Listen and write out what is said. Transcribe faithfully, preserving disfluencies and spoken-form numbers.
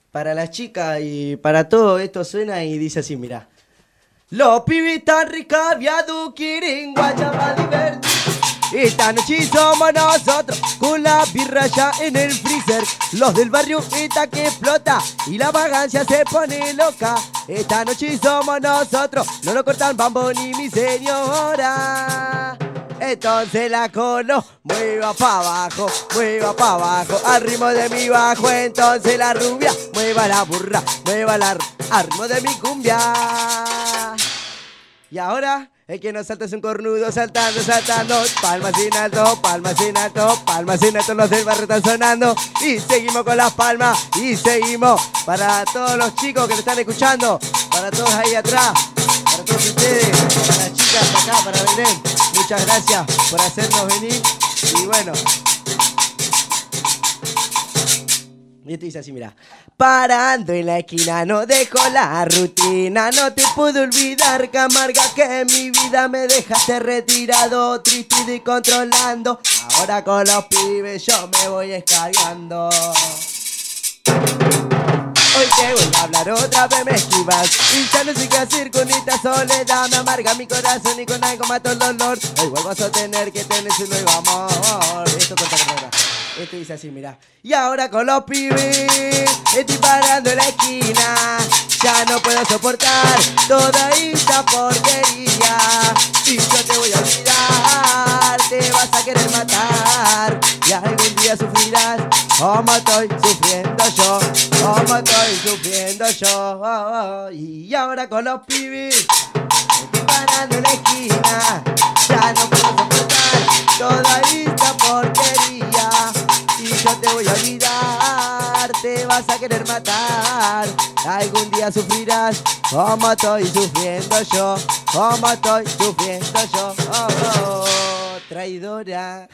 para las chicas y para todo esto suena y dice así, mira. Los pibitas ricaviados quieren guayaba divertir. Esta noche somos nosotros con la birra ya en el freezer. Los del barrio esta que explota y la vagancia se pone loca. Esta noche somos nosotros, no nos cortan bambo ni mi señora. Entonces la cono mueva pa' abajo, mueva pa' abajo, al ritmo de mi bajo. Entonces la rubia mueva la burra, mueva la al ritmo de mi cumbia. Y ahora el que no salta es un cornudo, saltando, saltando. Palmas en alto, palmas en alto, palmas en alto, los del barrio están sonando. Y seguimos con las palmas, y seguimos. Para todos los chicos que lo están escuchando, para todos ahí atrás, para todos ustedes, para las chicas acá, para Belén. Muchas gracias por hacernos venir. Y bueno. Y esto dice así, mira. Parando en la esquina, no dejo la rutina. No te puedo olvidar, que amarga que mi vida me dejaste retirado, triste y controlando. Ahora con los pibes yo me voy escalando. Hoy te voy a hablar otra vez, me esquivas y ya no sé qué hacer con esta soledad. Me amarga mi corazón y con algo mato el dolor. Hoy vuelvo a sostener que tenés un nuevo amor. Esto corta carrera. Esto dice así, mira. Y ahora con los pibes estoy parando en la esquina. Ya no puedo soportar toda esta porquería. Y yo te voy a olvidar, te vas a querer matar. Y algún día sufrirás como estoy sufriendo yo, como estoy sufriendo yo. Oh, oh. Y ahora con los pibes estoy parando en la esquina. Ya no puedo soportar toda esta porquería. Y yo te voy a olvidar, te vas a querer matar. Algún día sufrirás como estoy sufriendo yo, como estoy sufriendo yo. Oh, oh, traidora.